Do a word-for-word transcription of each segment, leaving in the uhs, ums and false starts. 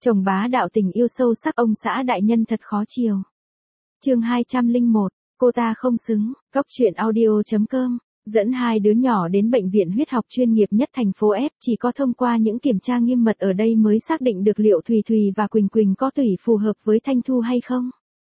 Chồng bá đạo tình yêu sâu sắc ông xã đại nhân thật khó chiều. Chương hai trăm lẻ một, cô ta không xứng, Cóc truyện audio chấm com, dẫn hai đứa nhỏ đến bệnh viện huyết học chuyên nghiệp nhất thành phố F, chỉ có thông qua những kiểm tra nghiêm mật ở đây mới xác định được liệu Thùy Thùy và Quỳnh Quỳnh có tủy phù hợp với Thanh Thu hay không.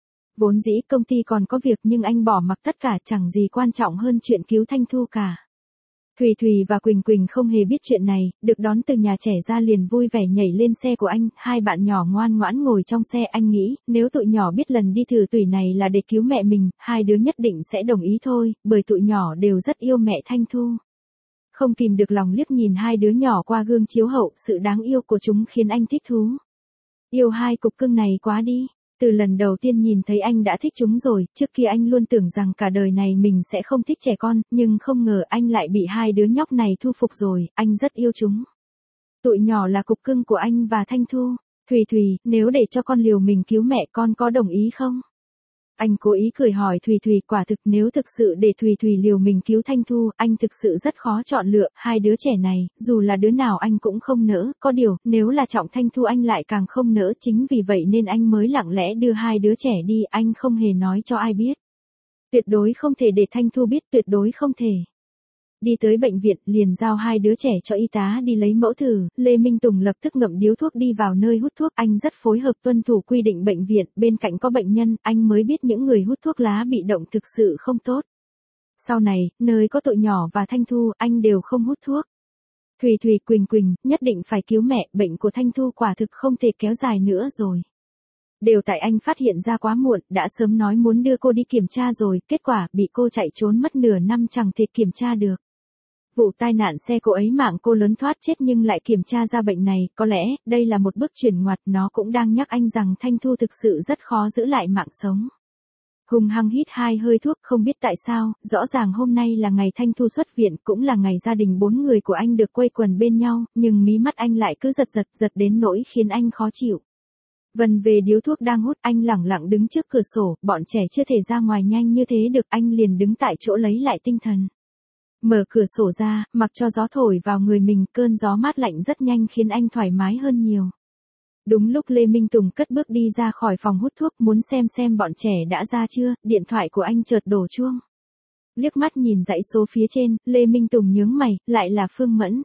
Vốn dĩ công ty còn có việc nhưng anh bỏ mặc tất cả, chẳng gì quan trọng hơn chuyện cứu Thanh Thu cả. Thùy Thùy và Quỳnh Quỳnh không hề biết chuyện này, được đón từ nhà trẻ ra liền vui vẻ nhảy lên xe của anh, hai bạn nhỏ ngoan ngoãn ngồi trong xe. Anh nghĩ, nếu tụi nhỏ biết lần đi thử tủy này là để cứu mẹ mình, hai đứa nhất định sẽ đồng ý thôi, bởi tụi nhỏ đều rất yêu mẹ Thanh Thu. Không kìm được lòng liếc nhìn hai đứa nhỏ qua gương chiếu hậu, sự đáng yêu của chúng khiến anh thích thú. Yêu hai cục cưng này quá đi. Từ lần đầu tiên nhìn thấy anh đã thích chúng rồi, trước kia anh luôn tưởng rằng cả đời này mình sẽ không thích trẻ con, nhưng không ngờ anh lại bị hai đứa nhóc này thu phục rồi, anh rất yêu chúng. Tụi nhỏ là cục cưng của anh và Thanh Thu. Thùy Thùy, nếu để cho con liều mình cứu mẹ con có đồng ý không? Anh cố ý cười hỏi Thùy Thùy, quả thực nếu thực sự để Thùy Thùy liều mình cứu Thanh Thu, anh thực sự rất khó chọn lựa, hai đứa trẻ này, dù là đứa nào anh cũng không nỡ, có điều, nếu là Trọng Thanh Thu anh lại càng không nỡ, chính vì vậy nên anh mới lặng lẽ đưa hai đứa trẻ đi, anh không hề nói cho ai biết. Tuyệt đối không thể để Thanh Thu biết, tuyệt đối không thể. Đi tới bệnh viện, liền giao hai đứa trẻ cho y tá đi lấy mẫu thử, Lê Minh Tùng lập tức ngậm điếu thuốc đi vào nơi hút thuốc, anh rất phối hợp tuân thủ quy định bệnh viện, bên cạnh có bệnh nhân, anh mới biết những người hút thuốc lá bị động thực sự không tốt. Sau này, nơi có tụi nhỏ và Thanh Thu, anh đều không hút thuốc. Thùy Thùy, Quỳnh Quỳnh, nhất định phải cứu mẹ, bệnh của Thanh Thu quả thực không thể kéo dài nữa rồi. Đều tại anh phát hiện ra quá muộn, đã sớm nói muốn đưa cô đi kiểm tra rồi, kết quả bị cô chạy trốn mất nửa năm chẳng thể kiểm tra được. Vụ tai nạn xe cô ấy mạng cô lớn thoát chết nhưng lại kiểm tra ra bệnh này, có lẽ, đây là một bước chuyển ngoặt, nó cũng đang nhắc anh rằng Thanh Thu thực sự rất khó giữ lại mạng sống. Hùng hăng hít hai hơi thuốc, không biết tại sao, rõ ràng hôm nay là ngày Thanh Thu xuất viện, cũng là ngày gia đình bốn người của anh được quây quần bên nhau, nhưng mí mắt anh lại cứ giật giật giật đến nỗi khiến anh khó chịu. Vần về điếu thuốc đang hút, anh lẳng lặng đứng trước cửa sổ, bọn trẻ chưa thể ra ngoài nhanh như thế được, anh liền đứng tại chỗ lấy lại tinh thần. Mở cửa sổ ra, mặc cho gió thổi vào người mình, cơn gió mát lạnh rất nhanh khiến anh thoải mái hơn nhiều. Đúng lúc Lê Minh Tùng cất bước đi ra khỏi phòng hút thuốc, muốn xem xem bọn trẻ đã ra chưa, điện thoại của anh chợt đổ chuông. Liếc mắt nhìn dãy số phía trên, Lê Minh Tùng nhướng mày, lại là Phương Mẫn.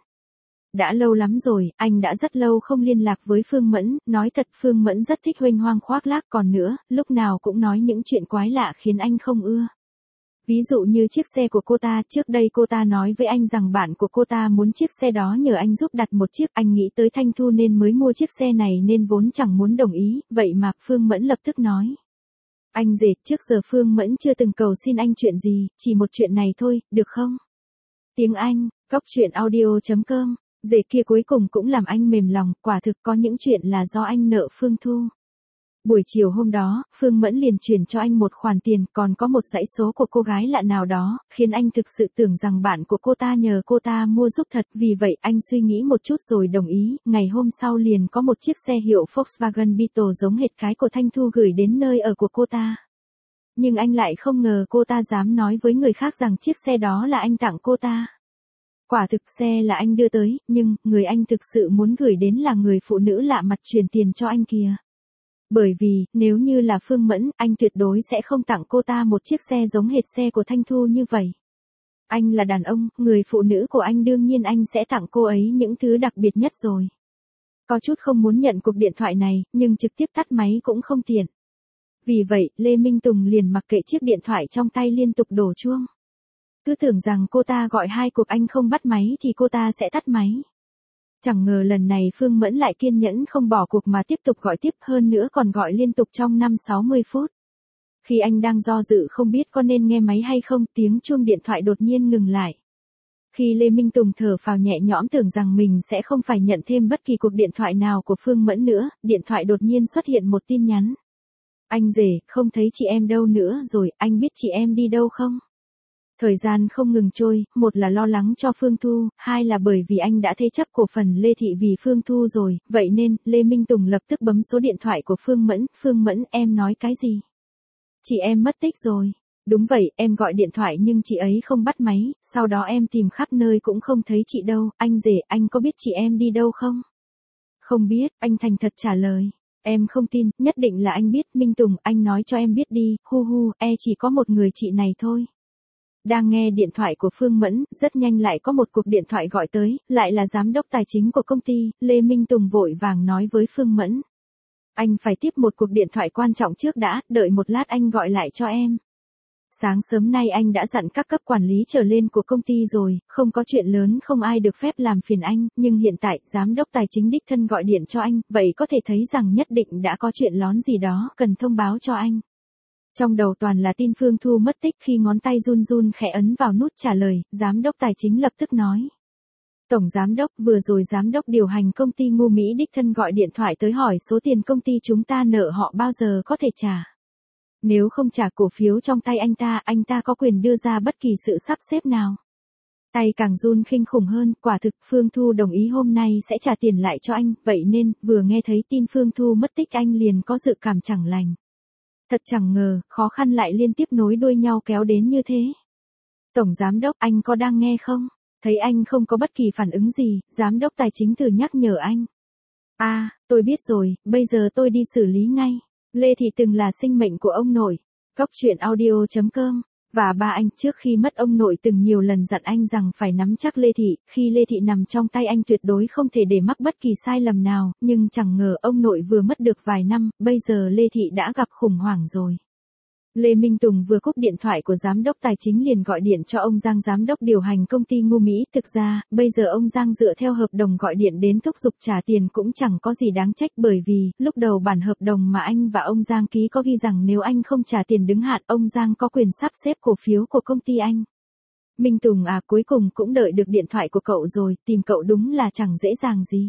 Đã lâu lắm rồi, anh đã rất lâu không liên lạc với Phương Mẫn, nói thật Phương Mẫn rất thích huênh hoang khoác lác, còn nữa, lúc nào cũng nói những chuyện quái lạ khiến anh không ưa. Ví dụ như chiếc xe của cô ta, trước đây cô ta nói với anh rằng bạn của cô ta muốn chiếc xe đó nhờ anh giúp đặt một chiếc, anh nghĩ tới Thanh Thu nên mới mua chiếc xe này nên vốn chẳng muốn đồng ý, vậy mà Phương Mẫn lập tức nói. Anh rể, trước giờ Phương Mẫn chưa từng cầu xin anh chuyện gì, chỉ một chuyện này thôi, được không? Tiếng Anh, Cóc truyện audio chấm com, rể kia cuối cùng cũng làm anh mềm lòng, quả thực có những chuyện là do anh nợ Phương Thu. Buổi chiều hôm đó, Phương Mẫn liền chuyển cho anh một khoản tiền, còn có một dãy số của cô gái lạ nào đó, khiến anh thực sự tưởng rằng bạn của cô ta nhờ cô ta mua giúp thật, vì vậy anh suy nghĩ một chút rồi đồng ý, ngày hôm sau liền có một chiếc xe hiệu Volkswagen Beetle giống hệt cái của Thanh Thu gửi đến nơi ở của cô ta. Nhưng anh lại không ngờ cô ta dám nói với người khác rằng chiếc xe đó là anh tặng cô ta. Quả thực xe là anh đưa tới, nhưng, người anh thực sự muốn gửi đến là người phụ nữ lạ mặt truyền tiền cho anh kìa. Bởi vì, nếu như là Phương Mẫn, anh tuyệt đối sẽ không tặng cô ta một chiếc xe giống hệt xe của Thanh Thu như vậy. Anh là đàn ông, người phụ nữ của anh đương nhiên anh sẽ tặng cô ấy những thứ đặc biệt nhất rồi. Có chút không muốn nhận cuộc điện thoại này, nhưng trực tiếp tắt máy cũng không tiện. Vì vậy, Lê Minh Tùng liền mặc kệ chiếc điện thoại trong tay liên tục đổ chuông. Cứ tưởng rằng cô ta gọi hai cuộc anh không bắt máy thì cô ta sẽ tắt máy. Chẳng ngờ lần này Phương Mẫn lại kiên nhẫn không bỏ cuộc mà tiếp tục gọi tiếp, hơn nữa còn gọi liên tục trong năm sáu mươi phút. Khi anh đang do dự không biết có nên nghe máy hay không, tiếng chuông điện thoại đột nhiên ngừng lại. Khi Lê Minh Tùng thở phào nhẹ nhõm tưởng rằng mình sẽ không phải nhận thêm bất kỳ cuộc điện thoại nào của Phương Mẫn nữa, điện thoại đột nhiên xuất hiện một tin nhắn. Anh rể, không thấy chị em đâu nữa rồi, anh biết chị em đi đâu không? Thời gian không ngừng trôi, một là lo lắng cho Phương Thu, hai là bởi vì anh đã thế chấp cổ phần Lê Thị vì Phương Thu rồi, vậy nên, Lê Minh Tùng lập tức bấm số điện thoại của Phương Mẫn, Phương Mẫn, em nói cái gì? Chị em mất tích rồi. Đúng vậy, em gọi điện thoại nhưng chị ấy không bắt máy, sau đó em tìm khắp nơi cũng không thấy chị đâu, anh rể, anh có biết chị em đi đâu không? Không biết, anh thành thật trả lời. Em không tin, nhất định là anh biết, Minh Tùng, anh nói cho em biết đi, hu hu, e chỉ có một người chị này thôi. Đang nghe điện thoại của Phương Mẫn, rất nhanh lại có một cuộc điện thoại gọi tới, lại là giám đốc tài chính của công ty, Lê Minh Tùng vội vàng nói với Phương Mẫn. Anh phải tiếp một cuộc điện thoại quan trọng trước đã, đợi một lát anh gọi lại cho em. Sáng sớm nay anh đã dặn các cấp quản lý trở lên của công ty rồi, không có chuyện lớn không ai được phép làm phiền anh, nhưng hiện tại, giám đốc tài chính đích thân gọi điện cho anh, vậy có thể thấy rằng nhất định đã có chuyện lón gì đó, cần thông báo cho anh. Trong đầu toàn là tin Phương Thu mất tích, khi ngón tay run run khẽ ấn vào nút trả lời, giám đốc tài chính lập tức nói. Tổng giám đốc, vừa rồi giám đốc điều hành công ty Ngu Mỹ đích thân gọi điện thoại tới hỏi số tiền công ty chúng ta nợ họ bao giờ có thể trả. Nếu không trả cổ phiếu trong tay anh ta, anh ta có quyền đưa ra bất kỳ sự sắp xếp nào. Tay càng run kinh khủng hơn, quả thực Phương Thu đồng ý hôm nay sẽ trả tiền lại cho anh, vậy nên, vừa nghe thấy tin Phương Thu mất tích anh liền có dự cảm chẳng lành. Thật chẳng ngờ, khó khăn lại liên tiếp nối đuôi nhau kéo đến như thế. Tổng giám đốc, anh có đang nghe không? Thấy anh không có bất kỳ phản ứng gì, giám đốc tài chính thử nhắc nhở anh. À, tôi biết rồi, bây giờ tôi đi xử lý ngay. Lê Thị từng là sinh mệnh của ông nội. Góc truyện audio chấm com. Và ba anh trước khi mất ông nội từng nhiều lần dặn anh rằng phải nắm chắc Lê Thị, khi Lê Thị nằm trong tay anh tuyệt đối không thể để mắc bất kỳ sai lầm nào, nhưng chẳng ngờ ông nội vừa mất được vài năm, bây giờ Lê Thị đã gặp khủng hoảng rồi. Lê Minh Tùng vừa cúp điện thoại của giám đốc tài chính liền gọi điện cho ông Giang giám đốc điều hành công ty Ngu Mỹ. Thực ra, bây giờ ông Giang dựa theo hợp đồng gọi điện đến thúc giục trả tiền cũng chẳng có gì đáng trách, bởi vì, lúc đầu bản hợp đồng mà anh và ông Giang ký có ghi rằng nếu anh không trả tiền đứng hạn, ông Giang có quyền sắp xếp cổ phiếu của công ty anh. Minh Tùng à, cuối cùng cũng đợi được điện thoại của cậu rồi, tìm cậu đúng là chẳng dễ dàng gì.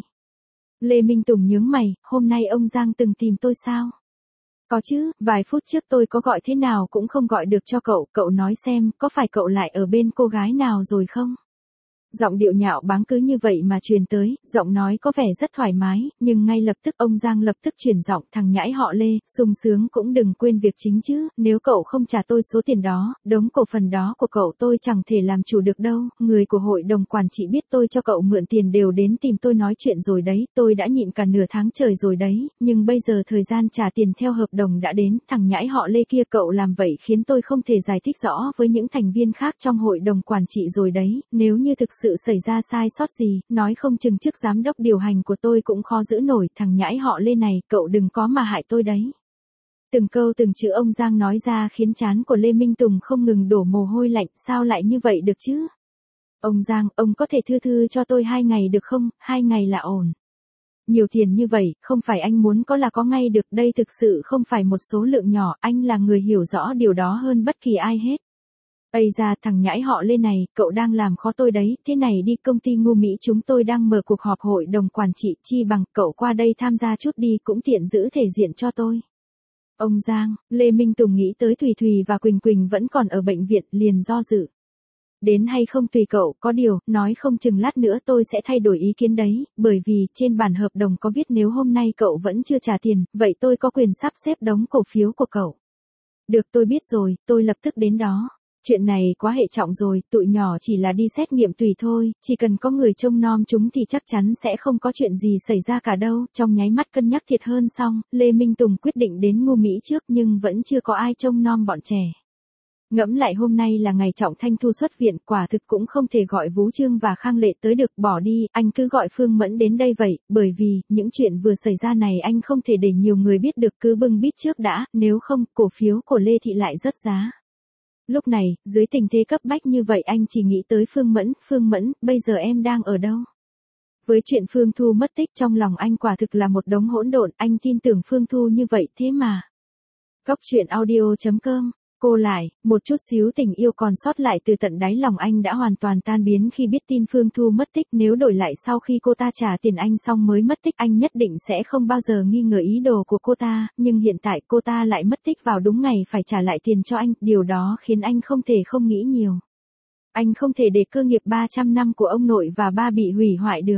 Lê Minh Tùng nhướng mày, hôm nay ông Giang từng tìm tôi sao? Có chứ, vài phút trước tôi có gọi thế nào cũng không gọi được cho cậu, cậu nói xem, có phải cậu lại ở bên cô gái nào rồi không? Giọng điệu nhạo báng cứ như vậy mà truyền tới, giọng nói có vẻ rất thoải mái, nhưng ngay lập tức ông Giang lập tức chuyển giọng, thằng nhãi họ Lê, sung sướng cũng đừng quên việc chính chứ, nếu cậu không trả tôi số tiền đó, đống cổ phần đó của cậu tôi chẳng thể làm chủ được đâu, người của hội đồng quản trị biết tôi cho cậu mượn tiền đều đến tìm tôi nói chuyện rồi đấy, tôi đã nhịn cả nửa tháng trời rồi đấy, nhưng bây giờ thời gian trả tiền theo hợp đồng đã đến, thằng nhãi họ Lê kia cậu làm vậy khiến tôi không thể giải thích rõ với những thành viên khác trong hội đồng quản trị rồi đấy, nếu như thực sự xảy ra sai sót gì, nói không chừng chức giám đốc điều hành của tôi cũng khó giữ nổi, thằng nhãi họ Lê này, cậu đừng có mà hại tôi đấy. Từng câu từng chữ ông Giang nói ra khiến trán của Lê Minh Tùng không ngừng đổ mồ hôi lạnh, sao lại như vậy được chứ? Ông Giang, ông có thể thư thư cho tôi hai ngày được không, hai ngày là ổn. Nhiều tiền như vậy, không phải anh muốn có là có ngay được, đây thực sự không phải một số lượng nhỏ, anh là người hiểu rõ điều đó hơn bất kỳ ai hết. Ây ra, thằng nhãi họ Lê này, cậu đang làm khó tôi đấy, thế này đi, công ty Ngu Mỹ chúng tôi đang mở cuộc họp hội đồng quản trị, chi bằng cậu qua đây tham gia chút đi, cũng tiện giữ thể diện cho tôi. Ông Giang, Lê Minh Tùng nghĩ tới Thùy Thùy và Quỳnh Quỳnh vẫn còn ở bệnh viện, liền do dự. Đến hay không tùy cậu, có điều, nói không chừng lát nữa tôi sẽ thay đổi ý kiến đấy, bởi vì, trên bản hợp đồng có viết nếu hôm nay cậu vẫn chưa trả tiền, vậy tôi có quyền sắp xếp đống cổ phiếu của cậu. Được, tôi biết rồi, tôi lập tức đến đó. Chuyện này quá hệ trọng rồi, tụi nhỏ chỉ là đi xét nghiệm tùy thôi, chỉ cần có người trông nom chúng thì chắc chắn sẽ không có chuyện gì xảy ra cả đâu. Trong nháy mắt cân nhắc thiệt hơn xong, Lê Minh Tùng quyết định đến Ngu Mỹ trước nhưng vẫn chưa có ai trông nom bọn trẻ. Ngẫm lại hôm nay là ngày Trọng Thanh Thu xuất viện, quả thực cũng không thể gọi Vũ Trương và Khang Lệ tới được, bỏ đi, anh cứ gọi Phương Mẫn đến đây vậy, bởi vì, những chuyện vừa xảy ra này anh không thể để nhiều người biết được, cứ bưng bít trước đã, nếu không, cổ phiếu của Lê Thị lại rớt giá. Lúc này, dưới tình thế cấp bách như vậy anh chỉ nghĩ tới Phương Mẫn, Phương Mẫn, bây giờ em đang ở đâu? Với chuyện Phương Thu mất tích trong lòng anh quả thực là một đống hỗn độn, anh tin tưởng Phương Thu như vậy thế mà. Góc truyện audio chấm com. Cô lại, một chút xíu tình yêu còn sót lại từ tận đáy lòng anh đã hoàn toàn tan biến khi biết tin Phương Thu mất tích, nếu đổi lại sau khi cô ta trả tiền anh xong mới mất tích anh nhất định sẽ không bao giờ nghi ngờ ý đồ của cô ta, nhưng hiện tại cô ta lại mất tích vào đúng ngày phải trả lại tiền cho anh, điều đó khiến anh không thể không nghĩ nhiều. Anh không thể để cơ nghiệp ba trăm năm của ông nội và ba bị hủy hoại được.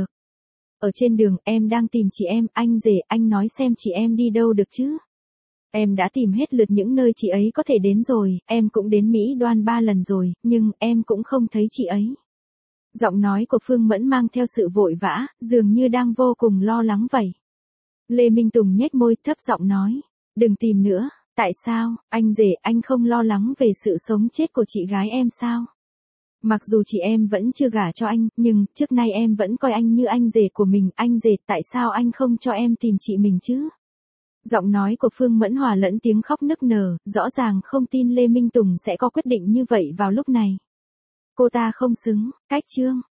Ở trên đường, em đang tìm chị em, anh rể, anh nói xem chị em đi đâu được chứ? Em đã tìm hết lượt những nơi chị ấy có thể đến rồi, em cũng đến Mỹ Đoan ba lần rồi, nhưng em cũng không thấy chị ấy. Giọng nói của Phương Mẫn mang theo sự vội vã, dường như đang vô cùng lo lắng vậy. Lê Minh Tùng nhếch môi thấp giọng nói. Đừng tìm nữa, tại sao, anh rể, anh không lo lắng về sự sống chết của chị gái em sao? Mặc dù chị em vẫn chưa gả cho anh, nhưng trước nay em vẫn coi anh như anh rể của mình. Anh rể, tại sao anh không cho em tìm chị mình chứ? Giọng nói của Phương Mẫn hòa lẫn tiếng khóc nức nở, rõ ràng không tin Lê Minh Tùng sẽ có quyết định như vậy vào lúc này. Cô ta không xứng, cách chương.